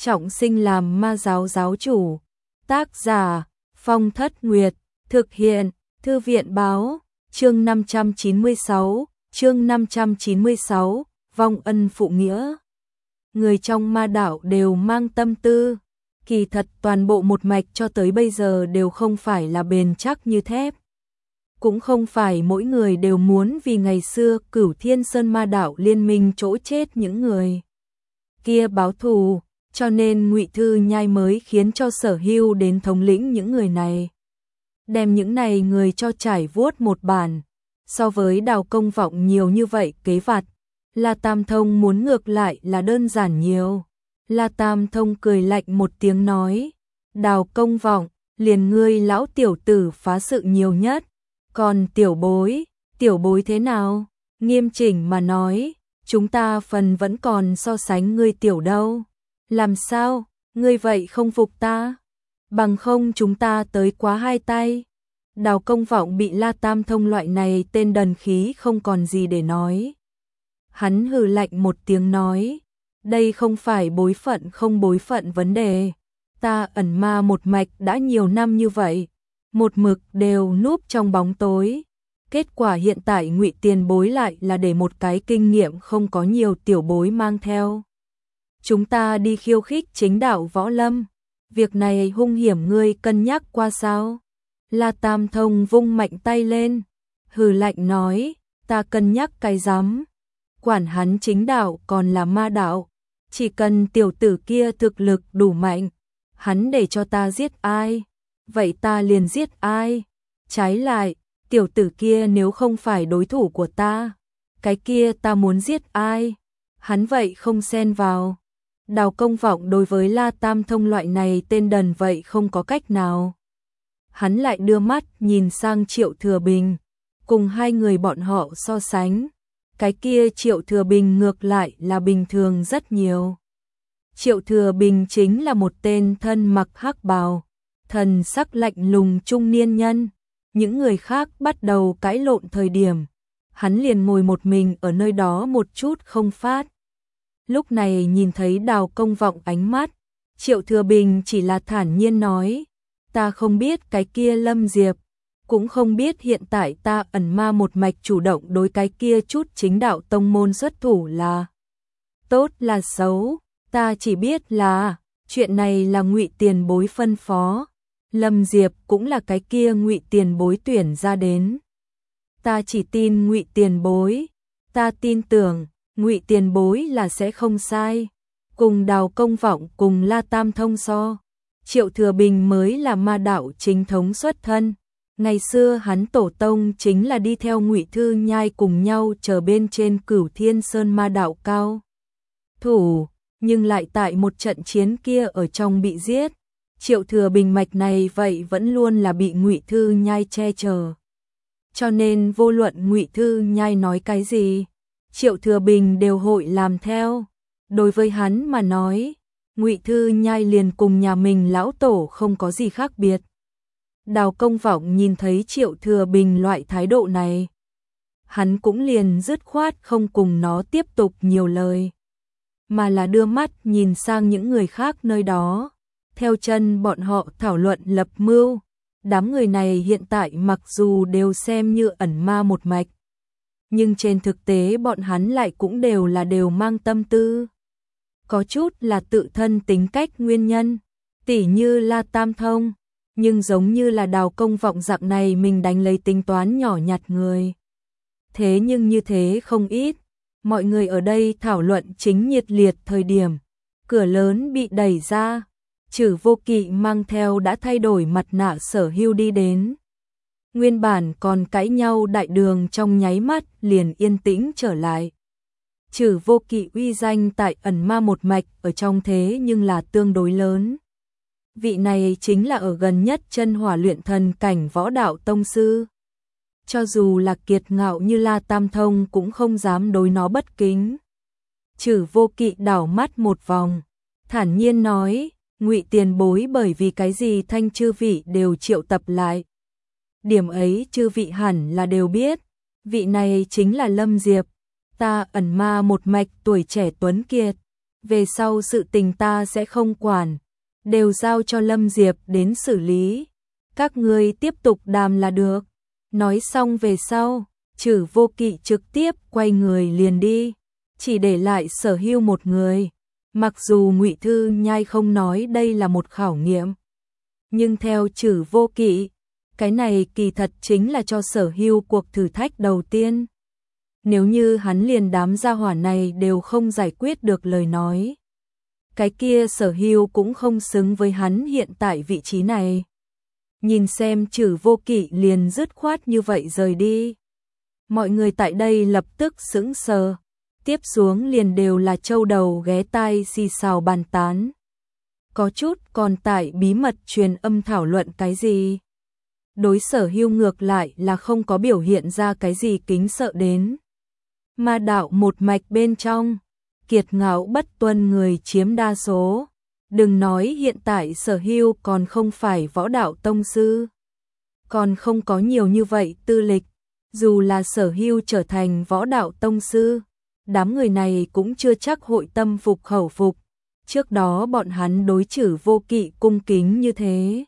trọng sinh làm ma giáo giáo chủ. Tác giả Phong Thất Nguyệt, thực hiện Thư viện báo, chương 596, vong ân phụ nghĩa. Người trong ma đạo đều mang tâm tư, kỳ thật toàn bộ một mạch cho tới bây giờ đều không phải là bền chắc như thép. Cũng không phải mỗi người đều muốn vì ngày xưa Cửu Thiên Sơn ma đạo liên minh chỗ chết những người kia báo thù, cho nên Ngụy Thư Nhai mới khiến cho Sở Hưu đến thống lĩnh những người này. Đem những này người cho trải vuốt một bản, so với Đào Công Vọng nhiều như vậy kế vặt, La Tam Thông muốn ngược lại là đơn giản nhiều. La Tam Thông cười lạnh một tiếng nói, Đào Công Vọng, liền ngươi lão tiểu tử phá sự nhiều nhất, còn tiểu bối thế nào? Nghiêm chỉnh mà nói, chúng ta phần vẫn còn so sánh ngươi tiểu đâu. Làm sao, ngươi vậy không phục ta? Bằng không chúng ta tới quá hai tay. Đào Công Vọng bị La Tam Thông loại này tên đần khí không còn gì để nói. Hắn hừ lạnh một tiếng nói, đây không phải bối phận không bối phận vấn đề. Ta ẩn ma một mạch đã nhiều năm như vậy, một mực đều núp trong bóng tối. Kết quả hiện tại Ngụy tiền bối lại là để một cái kinh nghiệm không có nhiều tiểu bối mang theo. Chúng ta đi khiêu khích chính đạo võ lâm. Việc này hung hiểm, ngươi cân nhắc qua sao? La Tam Thông vung mạnh tay lên, hừ lạnh nói, ta cân nhắc cái rắm. Quản hắn chính đạo còn là ma đạo, chỉ cần tiểu tử kia thực lực đủ mạnh, hắn để cho ta giết ai, vậy ta liền giết ai. Trái lại, tiểu tử kia nếu không phải đối thủ của ta, cái kia ta muốn giết ai, hắn vậy không xen vào. Đào Công Vọng đối với La Tam Thông loại này tên đần vậy không có cách nào. Hắn lại đưa mắt nhìn sang Triệu Thừa Bình, cùng hai người bọn họ so sánh. Cái kia Triệu Thừa Bình ngược lại là bình thường rất nhiều. Triệu Thừa Bình chính là một tên thân mặc hắc bào, thần sắc lạnh lùng trung niên nhân. Những người khác bắt đầu cãi lộn thời điểm, hắn liền ngồi một mình ở nơi đó một chút không phát. Lúc này nhìn thấy Đào Công Vọng ánh mắt, Triệu Thừa Bình chỉ là thản nhiên nói, ta không biết cái kia Lâm Diệp, cũng không biết hiện tại ta ẩn ma một mạch chủ động đối cái kia chút chính đạo tông môn xuất thủ là tốt là xấu, ta chỉ biết là chuyện này là Ngụy tiền bối phân phó. Lâm Diệp cũng là cái kia Ngụy tiền bối tuyển ra đến. Ta chỉ tin Ngụy tiền bối, ta tin tưởng Ngụy tiền bối là sẽ không sai. Cùng Đào Công Vọng cùng La Tam Thông so, Triệu Thừa Bình mới là ma đạo chính thống xuất thân. Ngày xưa hắn tổ tông chính là đi theo Ngụy Thư Nhai cùng nhau chờ bên trên Cửu Thiên Sơn ma đạo cao thủ, nhưng lại tại một trận chiến kia ở trong bị giết. Triệu Thừa Bình mạch này vậy vẫn luôn là bị Ngụy Thư Nhai che chở. Cho nên vô luận Ngụy Thư Nhai nói cái gì, Triệu Thừa Bình đều hội làm theo. Đối với hắn mà nói, Ngụy Thư Nhai liền cùng nhà mình lão tổ không có gì khác biệt. Đào Công Vọng nhìn thấy Triệu Thừa Bình loại thái độ này, hắn cũng liền dứt khoát không cùng nó tiếp tục nhiều lời, mà là đưa mắt nhìn sang những người khác nơi đó, theo chân bọn họ thảo luận lập mưu. Đám người này hiện tại mặc dù đều xem như ẩn ma một mạch, nhưng trên thực tế bọn hắn lại cũng đều mang tâm tư. Có chút là tự thân tính cách nguyên nhân, tỉ như La Tam Thông, nhưng giống như là Đào Công Vọng dạng này mình đánh lấy tính toán nhỏ nhặt người. Thế nhưng như thế không ít, mọi người ở đây thảo luận chính nhiệt liệt thời điểm, cửa lớn bị đẩy ra, Trử Vô Kỵ mang theo đã thay đổi mặt nạ Sở Hưu đi đến. Nguyên bản còn cãi nhau đại đường trong nháy mắt liền yên tĩnh trở lại. Trử Vô Kỵ uy danh tại ẩn ma một mạch ở trong thế nhưng là tương đối lớn. Vị này chính là ở gần nhất chân hỏa luyện thần cảnh võ đạo tông sư. Cho dù là kiệt ngạo như La Tam Thông cũng không dám đối nó bất kính. Trử Vô Kỵ đảo mắt một vòng, thản nhiên nói, Ngụy tiền bối bởi vì cái gì thanh chư vị đều triệu tập lại. Điểm ấy chư vị hẳn là đều biết, vị này chính là Lâm Diệp, ta ẩn ma một mạch tuổi trẻ tuấn kiệt, về sau sự tình ta sẽ không quản, đều giao cho Lâm Diệp đến xử lý. Các ngươi tiếp tục đàm là được. Nói xong về sau, Trử Vô Kỵ trực tiếp quay người liền đi, chỉ để lại Sở Hưu một người. Mặc dù Ngụy Thư Nhai không nói đây là một khảo nghiệm, nhưng theo Trử Vô Kỵ, cái này kỳ thật chính là cho Sở Hưu cuộc thử thách đầu tiên. Nếu như hắn liền đám gia hỏa này đều không giải quyết được lời nói, cái kia Sở Hưu cũng không xứng với hắn hiện tại vị trí này. Nhìn xem Trử Vô Kỵ liền dứt khoát như vậy rời đi. Mọi người tại đây lập tức sững sờ, tiếp xuống liền đều là châu đầu ghé tai xì xào bàn tán. Có chút còn tại bí mật truyền âm thảo luận cái gì. Đối Sở Hưu ngược lại là không có biểu hiện ra cái gì kính sợ đến. Ma đạo một mạch bên trong, kiệt ngạo bất tuân người chiếm đa số. Đừng nói hiện tại Sở Hưu còn không phải võ đạo tông sư, còn không có nhiều như vậy tư lịch. Dù là Sở Hưu trở thành võ đạo tông sư, đám người này cũng chưa chắc hội tâm phục khẩu phục. Trước đó bọn hắn đối Trử Vô Kỵ cung kính như thế,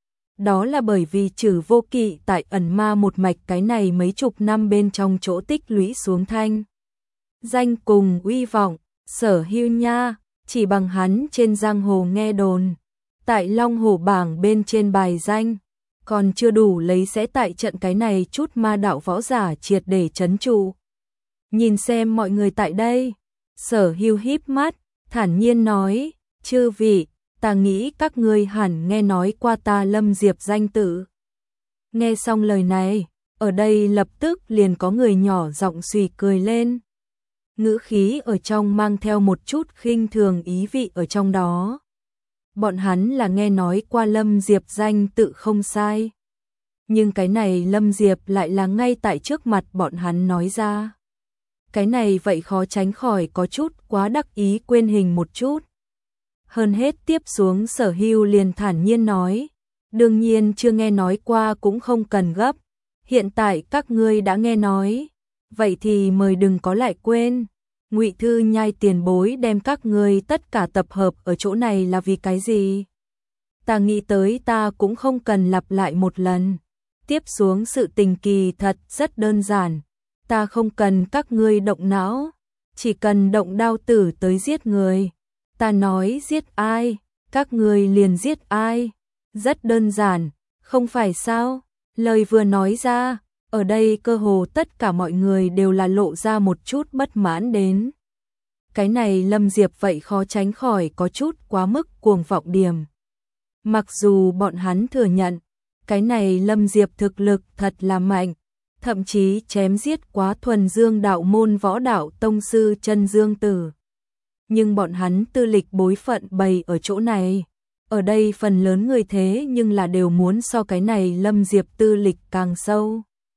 đó là bởi vì Trử Vô Kỵ tại ẩn ma một mạch cái này mấy chục năm bên trong chỗ tích lũy xuống thanh danh cùng uy vọng. Sở Hưu nha, chỉ bằng hắn trên giang hồ nghe đồn, tại Long Hổ bảng bên trên bài danh, còn chưa đủ lấy sẽ tại trận cái này chút ma đạo võ giả triệt để trấn trụ. Nhìn xem mọi người tại đây, Sở Hưu híp mắt, thản nhiên nói, chư vị, ta nghĩ các ngươi hẳn nghe nói qua ta Lâm Diệp danh tự. Nghe xong lời này, ở đây lập tức liền có người nhỏ giọng xùy cười lên. Ngữ khí ở trong mang theo một chút khinh thường ý vị ở trong đó. Bọn hắn là nghe nói qua Lâm Diệp danh tự không sai. Nhưng cái này Lâm Diệp lại là ngay tại trước mặt bọn hắn nói ra. Cái này vậy khó tránh khỏi có chút quá đắc ý quên hình một chút. Hơn hết tiếp xuống Sở Hưu liền thản nhiên nói, đương nhiên chưa nghe nói qua cũng không cần gấp, hiện tại các ngươi đã nghe nói, vậy thì mời đừng có lại quên. Ngụy Thư Nhai tiền bối đem các ngươi tất cả tập hợp ở chỗ này là vì cái gì? Ta nghĩ tới ta cũng không cần lặp lại một lần. Tiếp xuống sự tình kỳ thật rất đơn giản, ta không cần các ngươi động não, chỉ cần động đao tử tới giết người. Ta nói giết ai, các ngươi liền giết ai. Rất đơn giản, không phải sao? Lời vừa nói ra, ở đây cơ hồ tất cả mọi người đều là lộ ra một chút bất mãn đến. Cái này Lâm Diệp vậy khó tránh khỏi có chút quá mức cuồng vọng điểm. Mặc dù bọn hắn thừa nhận, cái này Lâm Diệp thực lực thật là mạnh, thậm chí chém giết quá thuần dương đạo môn võ đạo tông sư Chân Dương Tử. Nhưng bọn hắn tư lịch bối phận bày ở chỗ này. Ở đây phần lớn người thế nhưng là đều muốn so cái này Lâm Diệp tư lịch càng sâu.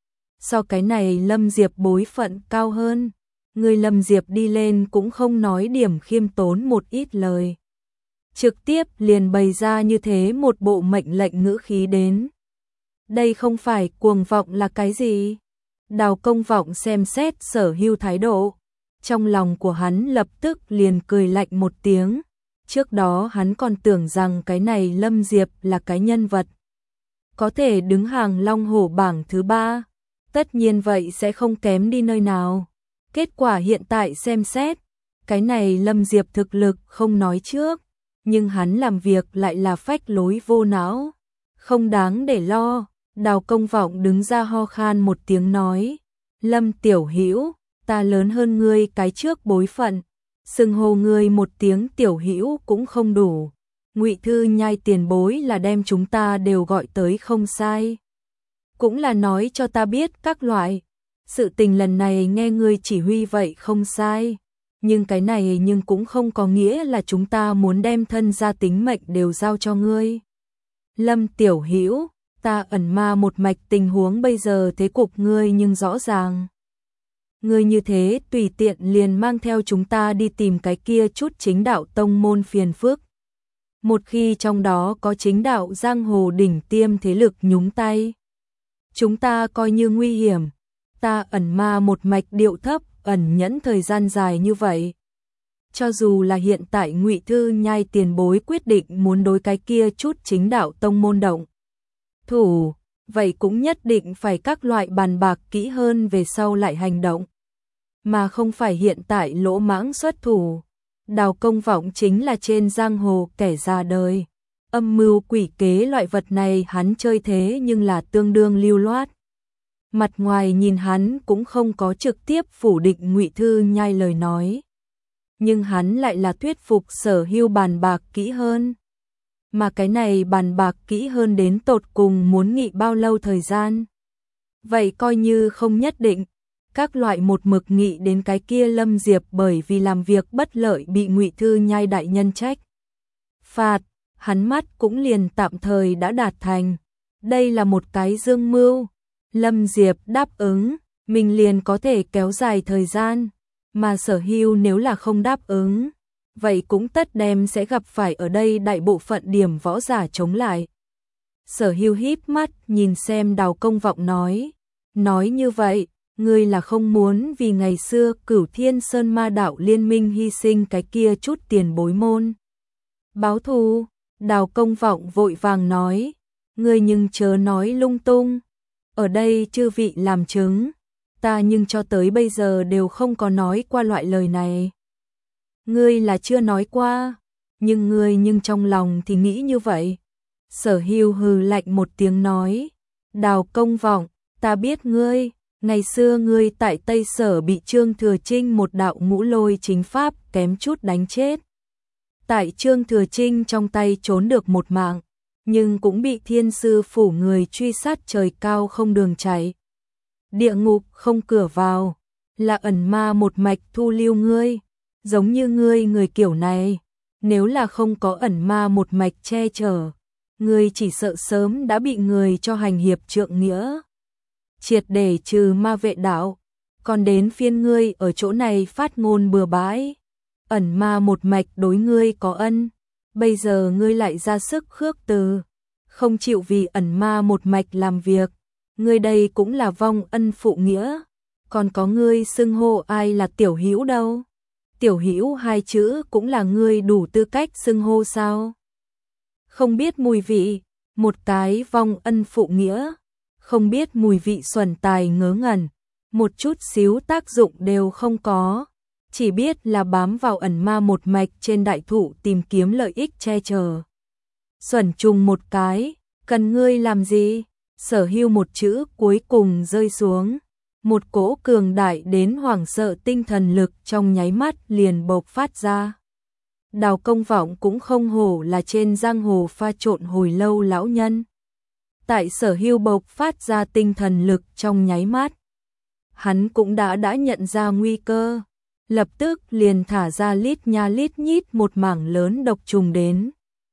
So cái này Lâm Diệp bối phận cao hơn. Người Lâm Diệp đi lên cũng không nói điểm khiêm tốn một ít lời. Trực tiếp liền bày ra như thế một bộ mệnh lệnh ngữ khí đến. Đây không phải cuồng vọng là cái gì? Đào Công Vọng xem xét Sở Hưu thái độ. Trong lòng của hắn lập tức liền cười lạnh một tiếng. Trước đó hắn còn tưởng rằng cái này Lâm Diệp là cái nhân vật có thể đứng hàng Long Hổ bảng thứ 3. Tất nhiên vậy sẽ không kém đi nơi nào. Kết quả hiện tại xem xét, cái này Lâm Diệp thực lực không nói trước, nhưng hắn làm việc lại là phách lối vô não. Không đáng để lo. Đào Công Vọng đứng ra ho khan một tiếng nói, Lâm Tiểu Hữu, ta lớn hơn ngươi cái trước bối phận, xưng hô ngươi một tiếng Tiểu Hữu cũng không đủ. Ngụy Thư Nhai tiền bối là đem chúng ta đều gọi tới không sai. Cũng là nói cho ta biết các loại. Sự tình lần này nghe ngươi chỉ huy vậy không sai. Nhưng cái này nhưng cũng không có nghĩa là chúng ta muốn đem thân gia tính mệnh đều giao cho ngươi. Lâm Tiểu Hữu, ta ẩn ma một mạch tình huống bây giờ thế cục ngươi nhưng rõ ràng. Ngươi như thế tùy tiện liền mang theo chúng ta đi tìm cái kia chút chính đạo tông môn phiền phức. Một khi trong đó có chính đạo giang hồ đỉnh tiêm thế lực nhúng tay, chúng ta coi như nguy hiểm. Ta ẩn ma một mạch điệu thấp, ẩn nhẫn thời gian dài như vậy. Cho dù là hiện tại Ngụy Thư Nhai tiền bối quyết định muốn đối cái kia chút chính đạo tông môn động thủ, vậy cũng nhất định phải các loại bàn bạc kỹ hơn về sau lại hành động, mà không phải hiện tại lỗ mãng xuất thủ. Đào Công Vọng chính là trên giang hồ kẻ ra đời, âm mưu quỷ kế loại vật này hắn chơi thế nhưng là tương đương lưu loát. Mặt ngoài nhìn hắn cũng không có trực tiếp phủ định Ngụy Thư Nhai lời nói, nhưng hắn lại là thuyết phục Sở Hưu bàn bạc kỹ hơn. Mà cái này bàn bạc kỹ hơn đến tột cùng muốn nghị bao lâu thời gian. Vậy coi như không nhất định, các loại một mực nghị đến cái kia Lâm Diệp bởi vì làm việc bất lợi bị Ngụy Thư Nhai đại nhân trách phạt, hắn mắt cũng liền tạm thời đã đạt thành. Đây là một cái dương mưu. Lâm Diệp đáp ứng, mình liền có thể kéo dài thời gian, mà Sở Hưu nếu là không đáp ứng, vậy cũng tất đem sẽ gặp phải ở đây đại bộ phận điểm võ giả chống lại. Sở Hưu híp mắt nhìn xem Đào Công Vọng nói như vậy, ngươi là không muốn vì ngày xưa Cửu Thiên Sơn Ma Đạo Liên Minh hy sinh cái kia chút tiền bối môn báo thù. Đào Công Vọng vội vàng nói, ngươi nhưng chớ nói lung tung, ở đây chư vị làm chứng, ta nhưng cho tới bây giờ đều không có nói qua loại lời này. Ngươi là chưa nói qua, nhưng ngươi trong lòng thì nghĩ như vậy. Sở Hưu hừ lạnh một tiếng nói, Đào Công Vọng, ta biết ngươi, ngày xưa ngươi tại Tây Sở bị Trương Thừa Trinh một đạo ngũ lôi chính pháp kém chút đánh chết. Tại Trương Thừa Trinh trong tay trốn được một mạng, nhưng cũng bị Thiên Sư phủ người truy sát trời cao không đường chạy, địa ngục không cửa vào, là ẩn ma một mạch thu lưu ngươi. Giống như ngươi người kiểu này, nếu là không có ẩn ma một mạch che chở, ngươi chỉ sợ sớm đã bị người cho hành hiệp trượng nghĩa, triệt để trừ ma vệ đạo, còn đến phiên ngươi ở chỗ này phát ngôn bừa bãi. Ẩn ma một mạch đối ngươi có ân, bây giờ ngươi lại ra sức khước từ, không chịu vì ẩn ma một mạch làm việc, ngươi đây cũng là vong ân phụ nghĩa. Còn có ngươi xưng hô ai là tiểu hữu đâu? Tiểu hữu hai chữ cũng là ngươi đủ tư cách xưng hô sao? Không biết mùi vị, một cái vong ân phụ nghĩa, không biết mùi vị xuẩn tài ngớ ngẩn, một chút xíu tác dụng đều không có, chỉ biết là bám vào ẩn ma một mạch trên đại thụ tìm kiếm lợi ích che chở. Xuẩn trùng một cái, cần ngươi làm gì? Sở Hưu một chữ cuối cùng rơi xuống, một cỗ cường đại đến hoảng sợ tinh thần lực trong nháy mắt liền bộc phát ra. Đào Công Vọng cũng không hổ là trên giang hồ pha trộn hồi lâu lão nhân. Tại Sở Hưu bộc phát ra tinh thần lực trong nháy mắt, hắn cũng đã nhận ra nguy cơ, lập tức liền thả ra lít nha lít nhít một mảng lớn độc trùng đến.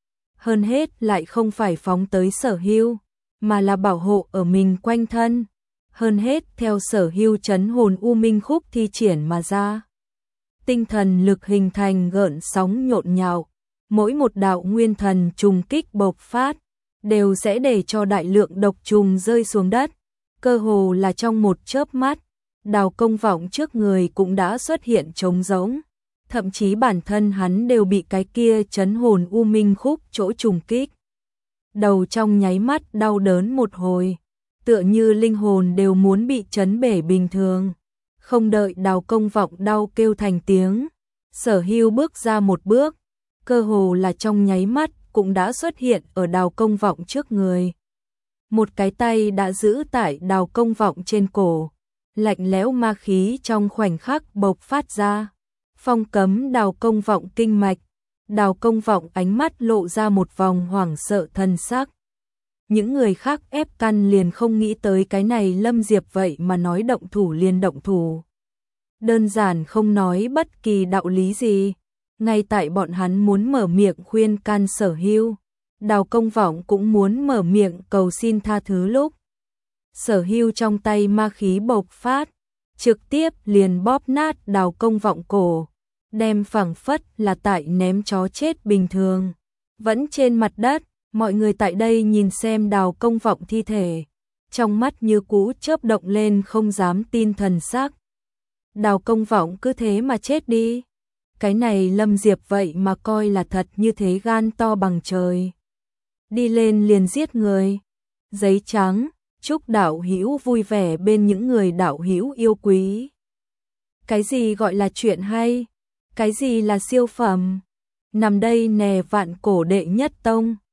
Hơn hết lại không phải phóng tới Sở Hưu, mà là bảo hộ ở mình quanh thân. Hơn hết theo Sở Hưu trấn hồn u minh khúc thi triển mà ra. Tinh thần lực hình thành gợn sóng nhộn nhạo, mỗi một đạo nguyên thần trùng kích bộc phát, đều sẽ để cho đại lượng độc trùng rơi xuống đất. Cơ hồ là trong một chớp mắt, Đào Công Vọng trước người cũng đã xuất hiện trống rỗng. Thậm chí bản thân hắn đều bị cái kia trấn hồn u minh khúc chỗ trùng kích. Đầu trong nháy mắt đau đớn một hồi, tựa như linh hồn đều muốn bị chấn bể bình thường. Không đợi Đào Công Vọng đau kêu thành tiếng, Sở Hưu bước ra một bước, cơ hồ là trong nháy mắt cũng đã xuất hiện ở Đào Công Vọng trước người. Một cái tay đã giữ tại Đào Công Vọng trên cổ, lạnh lẽo ma khí trong khoảnh khắc bộc phát ra, phong cấm Đào Công Vọng kinh mạch. Đào Công Vọng ánh mắt lộ ra một vòng hoảng sợ thần sắc. Những người khác ép căn liền không nghĩ tới cái này Lâm Diệp vậy mà nói động thủ liền động thủ. Đơn giản không nói bất kỳ đạo lý gì. Ngay tại bọn hắn muốn mở miệng khuyên can Sở Hưu, Đào Công Vọng cũng muốn mở miệng cầu xin tha thứ lúc. Sở Hưu trong tay ma khí bộc phát, trực tiếp liền bóp nát Đào Công Vọng cổ, đem phảng phất là tại ném chó chết bình thường. Vẫn trên mặt đất, mọi người tại đây nhìn xem Đào Công Vọng thi thể, trong mắt như cũ chớp động lên không dám tin thần sắc. Đào Công Vọng cứ thế mà chết đi. Cái này Lâm Diệp vậy mà coi là thật, như thế gan to bằng trời. Đi lên liền giết người. Giấy trắng, chúc đạo hữu vui vẻ bên những người đạo hữu yêu quý. Cái gì gọi là chuyện hay? Cái gì là siêu phẩm? Nằm đây nè, vạn cổ đệ nhất tông.